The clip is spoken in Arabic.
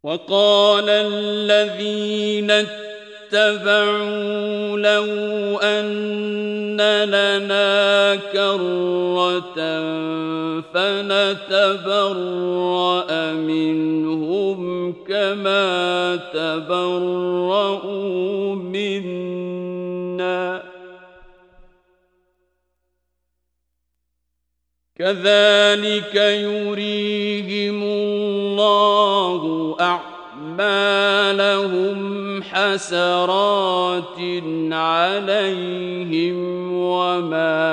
وقال الذين اتبعوا لو أن لنا كرة فنتبرأ منهم كما تبرؤوا منا كذلك يريهم الله أعمالهم حسرات عليهم وما